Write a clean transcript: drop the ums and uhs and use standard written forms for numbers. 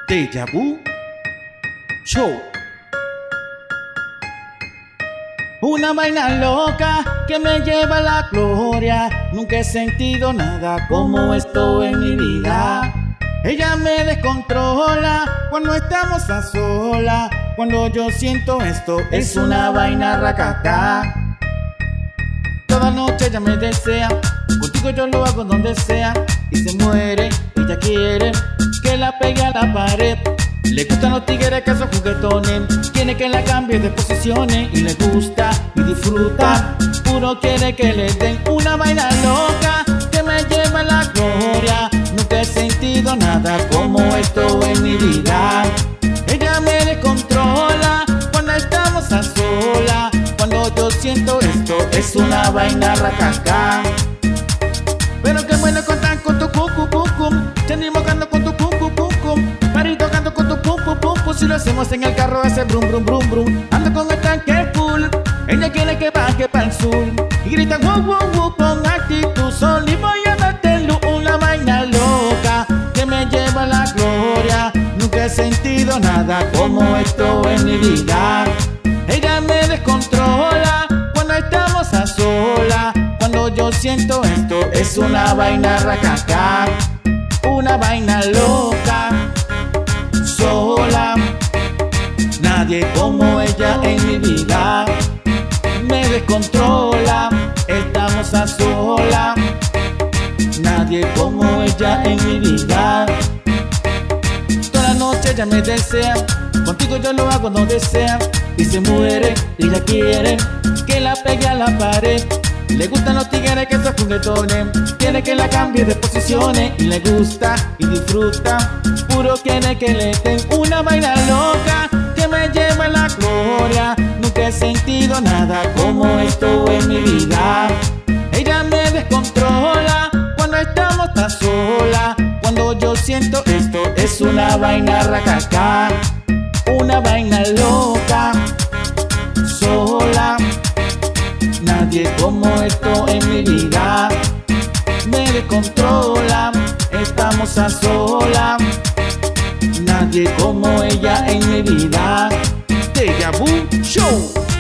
Déjà Vu Show. Una vaina loca que me lleva a la gloria. Nunca he sentido nada como esto en mi vida. Ella me descontrola cuando estamos a solas. Cuando yo siento esto es una vaina racata. Toda noche ella me desea, contigo yo lo hago donde sea. Y se muere, ella quiere que la pegue a la pared. Le gustan los tigres que son juguetones, quiere que la cambie de posiciones. Y le gusta y disfruta, puro quiere que le den una vaina loca que me lleva a la gloria. Nunca he sentido nada como esto en mi vida. Ella me descontrola cuando estamos a solas. Cuando yo siento esto es una vaina racaca. Pero que bueno contar con tu cucu cucum, venimos cantando con tu cucu cucum, marito tocando con tu pum pum pum pum. Si lo hacemos en el carro hace brum brum brum brum. Ando con el tanque full, ella quiere que baje para el sur y grita wow wow wow con actitud sol. Y voy a darte una vaina loca que me lleva a la gloria. Nunca he sentido nada como esto en mi vida. Ella me descontrola cuando estamos a solas. Cuando yo siento esto es una vaina racaca, una vaina loca, sola. Nadie como ella en mi vida. Me descontrola, estamos a solas. Nadie como ella en mi vida. Toda la noche ella me desea, contigo yo lo hago donde sea. Y se muere, ella quiere que la pegue a la pared. Le gustan los tigres que son juguetones, quiere que la cambie de posiciones. Y le gusta y disfruta, puro quiere que le den una vaina loca que me lleva a la gloria. Nunca he sentido nada como esto en mi vida. Ella me descontrola cuando estamos tan solas. Cuando yo siento esto es una vaina racaca, una vaina loca, sola. Nadie como esto en mi vida. Me descontrola, estamos a solas. Nadie como ella en mi vida. Déjà Vu Show.